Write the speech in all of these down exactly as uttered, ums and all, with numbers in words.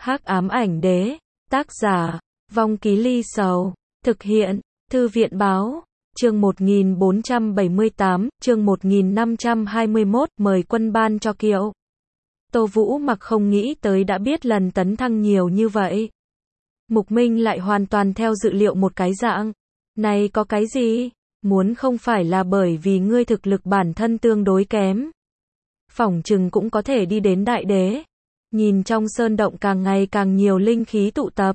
Hắc ám ảnh đế, tác giả, Vong Ký Ly Sầu, thực hiện, Thư viện báo, chương một nghìn bốn trăm bảy mươi tám, chương một nghìn năm trăm hai mươi mốt, mời quân ban cho Kiệu. Tô Vũ Mặc không nghĩ tới đã biết lần tấn thăng nhiều như vậy. Mục Minh lại hoàn toàn theo dự liệu một cái dạng. Này có cái gì? Muốn không phải là bởi vì ngươi thực lực bản thân tương đối kém. Phỏng chừng cũng có thể đi đến đại đế. Nhìn trong sơn động càng ngày càng nhiều linh khí tụ tập.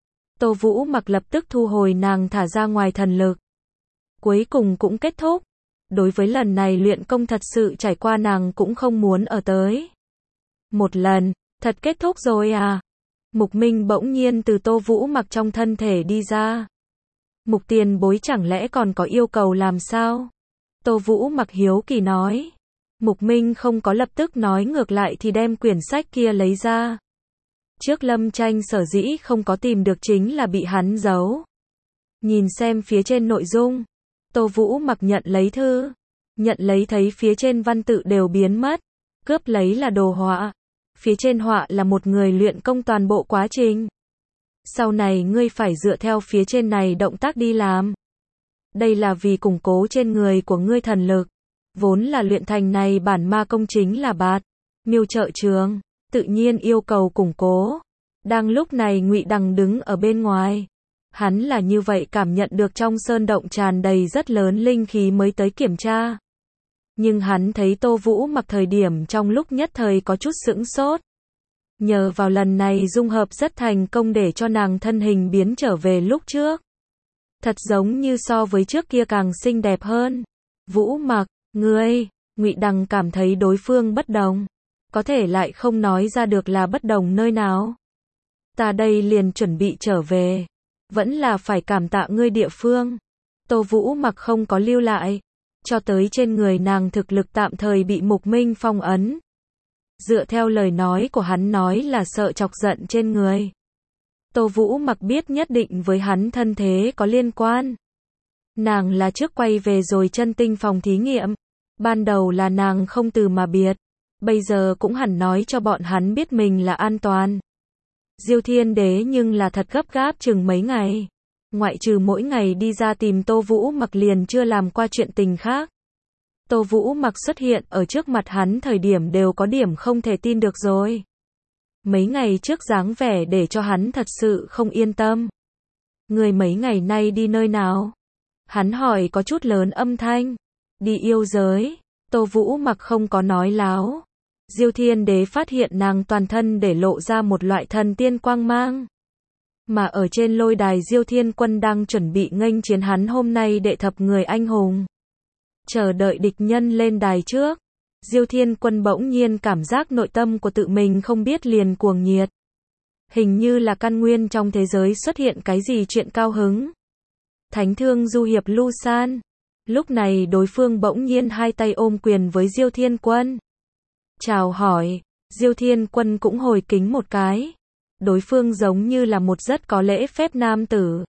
Tô Vũ Mặc lập tức thu hồi nàng thả ra ngoài thần lực. Cuối cùng cũng kết thúc. Đối với lần này luyện công thật sự trải qua nàng cũng không muốn ở tới. Một lần, thật kết thúc rồi à? Mục Minh bỗng nhiên từ Tô Vũ Mặc trong thân thể đi ra. Mục tiền bối chẳng lẽ còn có yêu cầu làm sao? Tô Vũ Mặc hiếu kỳ nói. Mục Minh không có lập tức nói, ngược lại thì đem quyển sách kia lấy ra. Trước Lâm Tranh sở dĩ không có tìm được chính là bị hắn giấu. Nhìn xem phía trên nội dung. Tô Vũ Mặc nhận lấy thư. Nhận lấy thấy phía trên văn tự đều biến mất. Cướp lấy là đồ họa. Phía trên họa là một người luyện công toàn bộ quá trình. Sau này ngươi phải dựa theo phía trên này động tác đi làm. Đây là vì củng cố trên người của ngươi thần lực. Vốn là luyện thành này bản ma công chính là bạt, miêu trợ trường, tự nhiên yêu cầu củng cố. Đang lúc này Ngụy Đằng đứng ở bên ngoài. Hắn là như vậy cảm nhận được trong sơn động tràn đầy rất lớn linh khí mới tới kiểm tra. Nhưng hắn thấy Tô Vũ Mặc thời điểm trong lúc nhất thời có chút sững sốt. Nhờ vào lần này dung hợp rất thành công để cho nàng thân hình biến trở về lúc trước. Thật giống như so với trước kia càng xinh đẹp hơn. Vũ Mặc, ngươi, Ngụy Đằng cảm thấy đối phương bất đồng. Có thể lại không nói ra được là bất đồng nơi nào. Ta đây liền chuẩn bị trở về. Vẫn là phải cảm tạ ngươi địa phương. Tô Vũ Mặc không có lưu lại. Cho tới trên người nàng thực lực tạm thời bị Mục Minh phong ấn. Dựa theo lời nói của hắn nói là sợ chọc giận trên người. Tô Vũ Mặc biết nhất định với hắn thân thế có liên quan. Nàng là trước quay về rồi chân tinh phòng thí nghiệm. Ban đầu là nàng không từ mà biệt. Bây giờ cũng hẳn nói cho bọn hắn biết mình là an toàn. Diêu Thiên Đế nhưng là thật gấp gáp chừng mấy ngày. Ngoại trừ mỗi ngày đi ra tìm Tô Vũ Mặc liền chưa làm qua chuyện tình khác. Tô Vũ Mặc xuất hiện ở trước mặt hắn thời điểm đều có điểm không thể tin được rồi. Mấy ngày trước dáng vẻ để cho hắn thật sự không yên tâm. Người mấy ngày nay đi nơi nào? Hắn hỏi có chút lớn âm thanh. Đi yêu giới. Tô Vũ Mặc không có nói láo. Diêu Thiên Đế phát hiện nàng toàn thân để lộ ra một loại thần tiên quang mang. Mà ở trên lôi đài Diêu Thiên Quân đang chuẩn bị nghênh chiến hắn hôm nay đệ thập người anh hùng. Chờ đợi địch nhân lên đài trước. Diêu Thiên Quân bỗng nhiên cảm giác nội tâm của tự mình không biết liền cuồng nhiệt. Hình như là căn nguyên trong thế giới xuất hiện cái gì chuyện cao hứng. Thánh thương du hiệp Lu San. Lúc này đối phương bỗng nhiên hai tay ôm quyền với Diêu Thiên Quân. Chào hỏi. Diêu Thiên Quân cũng hồi kính một cái. Đối phương giống như là một rất có lễ phép nam tử.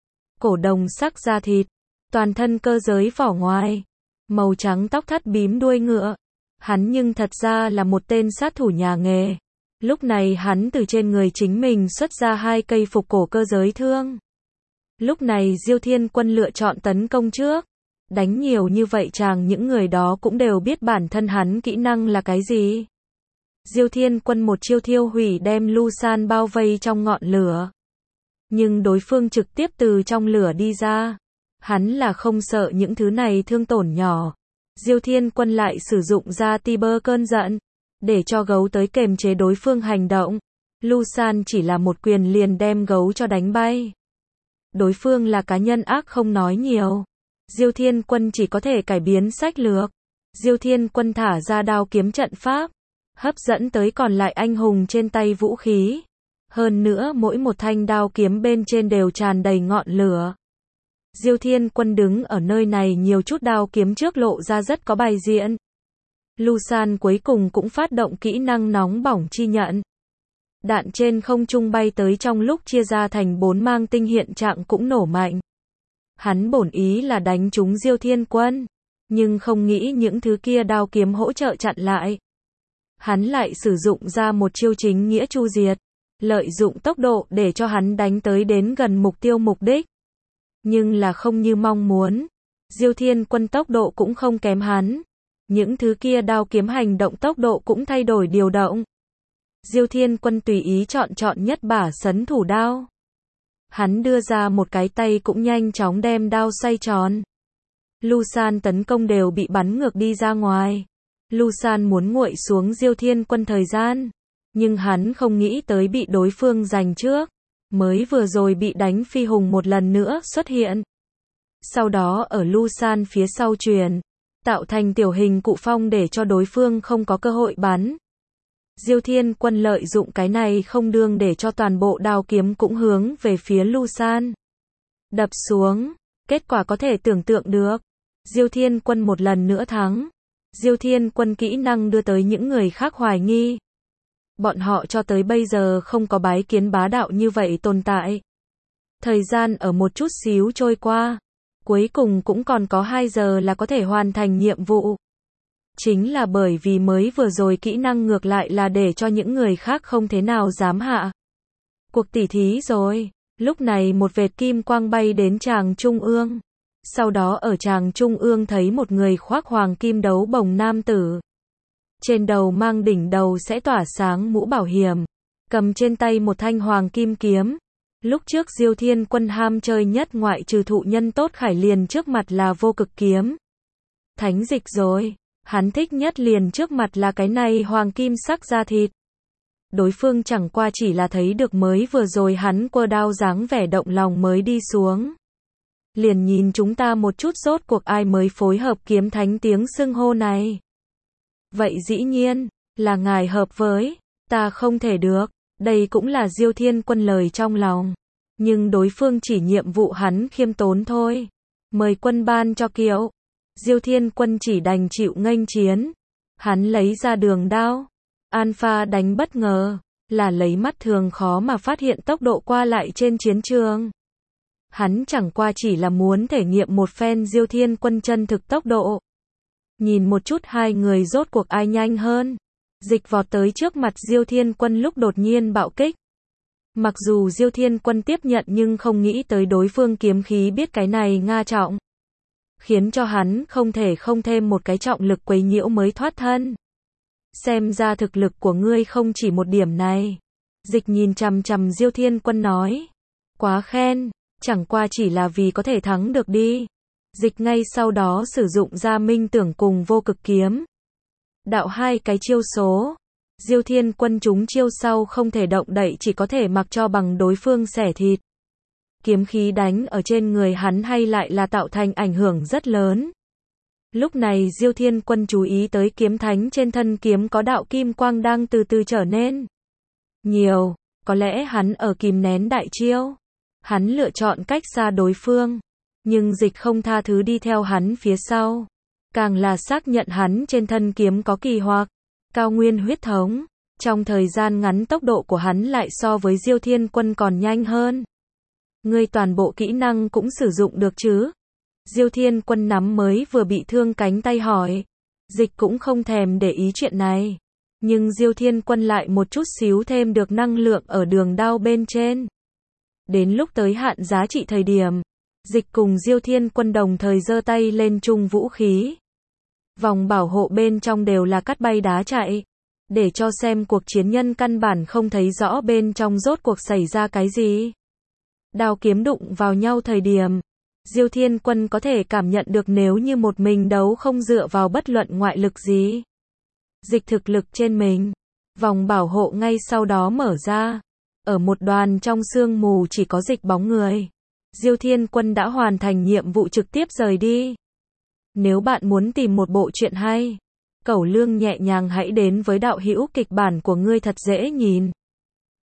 Cổ đồng sắc da thịt. Toàn thân cơ giới vỏ ngoài. Màu trắng tóc thắt bím đuôi ngựa. Hắn nhưng thật ra là một tên sát thủ nhà nghề. Lúc này hắn từ trên người chính mình xuất ra hai cây phục cổ cơ giới thương. Lúc này Diêu Thiên Quân lựa chọn tấn công trước. Đánh nhiều như vậy chàng những người đó cũng đều biết bản thân hắn kỹ năng là cái gì. Diêu Thiên Quân một chiêu thiêu hủy đem Lu San bao vây trong ngọn lửa. Nhưng đối phương trực tiếp từ trong lửa đi ra. Hắn là không sợ những thứ này thương tổn nhỏ. Diêu Thiên Quân lại sử dụng ra Tiber cơn giận. Để cho gấu tới kềm chế đối phương hành động. Lu San chỉ là một quyền liền đem gấu cho đánh bay. Đối phương là cá nhân ác không nói nhiều. Diêu Thiên Quân chỉ có thể cải biến sách lược. Diêu Thiên Quân thả ra đao kiếm trận pháp. Hấp dẫn tới còn lại anh hùng trên tay vũ khí. Hơn nữa mỗi một thanh đao kiếm bên trên đều tràn đầy ngọn lửa. Diêu Thiên Quân đứng ở nơi này nhiều chút đao kiếm trước lộ ra rất có bài diện. Lu San cuối cùng cũng phát động kỹ năng nóng bỏng chi nhận. Đạn trên không trung bay tới trong lúc chia ra thành bốn mang tinh hiện trạng cũng nổ mạnh. Hắn bổn ý là đánh trúng Diêu Thiên Quân. Nhưng không nghĩ những thứ kia đao kiếm hỗ trợ chặn lại. Hắn lại sử dụng ra một chiêu chính nghĩa chu diệt. lợi dụng tốc độ để cho hắn đánh tới đến gần mục tiêu mục đích. Nhưng là không như mong muốn. Diêu Thiên Quân tốc độ cũng không kém hắn. Những thứ kia đao kiếm hành động tốc độ cũng thay đổi điều động. Diêu Thiên Quân tùy ý chọn chọn nhất bả sấn thủ đao. Hắn đưa ra một cái tay cũng nhanh chóng đem đao xoay tròn. Lu San tấn công đều bị bắn ngược đi ra ngoài. Lu San muốn nguội xuống Diêu Thiên Quân thời gian. Nhưng hắn không nghĩ tới bị đối phương giành trước. Mới vừa rồi bị đánh phi hùng một lần nữa xuất hiện. Sau đó ở Lu San phía sau truyền. Tạo thành tiểu hình cụ phong để cho đối phương không có cơ hội bắn. Diêu Thiên Quân lợi dụng cái này không đương để cho toàn bộ đao kiếm cũng hướng về phía Lu San. Đập xuống. Kết quả có thể tưởng tượng được. Diêu Thiên Quân một lần nữa thắng. Diêu Thiên Quân kỹ năng đưa tới những người khác hoài nghi. Bọn họ cho tới bây giờ không có bái kiến bá đạo như vậy tồn tại. Thời gian ở một chút xíu trôi qua. Cuối cùng cũng còn có hai giờ là có thể hoàn thành nhiệm vụ. Chính là bởi vì mới vừa rồi kỹ năng ngược lại là để cho những người khác không thế nào dám hạ. Cuộc tỉ thí rồi. Lúc này một vệt kim quang bay đến tràng trung ương. Sau đó ở tràng trung ương thấy một người khoác hoàng kim đấu bồng nam tử. Trên đầu mang đỉnh đầu sẽ tỏa sáng mũ bảo hiểm. Cầm trên tay một thanh hoàng kim kiếm. Lúc trước Diêu Thiên Quân ham chơi nhất ngoại trừ thụ nhân tốt khải liền trước mặt là vô cực kiếm. Thánh dịch rồi. Hắn thích nhất liền trước mặt là cái này hoàng kim sắc da thịt. Đối phương chẳng qua chỉ là thấy được mới vừa rồi hắn quơ đao dáng vẻ động lòng mới đi xuống. Liền nhìn chúng ta một chút rốt cuộc ai mới phối hợp kiếm thánh tiếng xưng hô này. Vậy dĩ nhiên, là ngài hợp với, ta không thể được, đây cũng là Diêu Thiên Quân lời trong lòng. Nhưng đối phương chỉ nhiệm vụ hắn khiêm tốn thôi. Mời quân ban cho kiệu. Diêu Thiên Quân chỉ đành chịu nghênh chiến. Hắn lấy ra đường đao. Alpha đánh bất ngờ, là lấy mắt thường khó mà phát hiện tốc độ qua lại trên chiến trường. Hắn chẳng qua chỉ là muốn thể nghiệm một phen Diêu Thiên Quân chân thực tốc độ. Nhìn một chút hai người rốt cuộc ai nhanh hơn. Dịch vọt tới trước mặt Diêu Thiên Quân lúc đột nhiên bạo kích. Mặc dù Diêu Thiên Quân tiếp nhận nhưng không nghĩ tới đối phương kiếm khí biết cái này nga trọng. Khiến cho hắn không thể không thêm một cái trọng lực quấy nhiễu mới thoát thân. Xem ra thực lực của ngươi không chỉ một điểm này. Dịch nhìn chằm chằm Diêu Thiên Quân nói. Quá khen, chẳng qua chỉ là vì có thể thắng được đi. Dịch ngay sau đó sử dụng ra minh tưởng cùng vô cực kiếm. Đạo hai cái chiêu số. Diêu Thiên Quân chúng chiêu sau không thể động đậy chỉ có thể mặc cho bằng đối phương xẻ thịt. Kiếm khí đánh ở trên người hắn hay lại là tạo thành ảnh hưởng rất lớn. Lúc này Diêu Thiên Quân chú ý tới kiếm thánh trên thân kiếm có đạo kim quang đang từ từ trở nên nhiều, có lẽ hắn ở kìm nén đại chiêu. Hắn lựa chọn cách xa đối phương, nhưng dịch không tha thứ đi theo hắn phía sau. Càng là xác nhận hắn trên thân kiếm có kỳ hoặc, cao nguyên huyết thống. Trong thời gian ngắn tốc độ của hắn lại so với Diêu Thiên Quân còn nhanh hơn. Ngươi toàn bộ kỹ năng cũng sử dụng được chứ? Diêu Thiên Quân nắm mới vừa bị thương cánh tay hỏi. Dịch cũng không thèm để ý chuyện này. Nhưng Diêu Thiên Quân lại một chút xíu thêm được năng lượng ở đường đao bên trên. Đến lúc tới hạn giá trị thời điểm, dịch cùng Diêu Thiên Quân đồng thời giơ tay lên chung vũ khí. Vòng bảo hộ bên trong đều là cắt bay đá chạy. Để cho xem cuộc chiến nhân căn bản không thấy rõ bên trong rốt cuộc xảy ra cái gì. Đao kiếm đụng vào nhau thời điểm. Diêu Thiên Quân có thể cảm nhận được nếu như một mình đấu không dựa vào bất luận ngoại lực gì. Dịch thực lực trên mình. Vòng bảo hộ ngay sau đó mở ra. Ở một đoàn trong sương mù chỉ có dịch bóng người. Diêu Thiên Quân đã hoàn thành nhiệm vụ trực tiếp rời đi. Nếu bạn muốn tìm một bộ truyện hay, Cẩu Lương nhẹ nhàng hãy đến với đạo hữu kịch bản của ngươi thật dễ nhìn.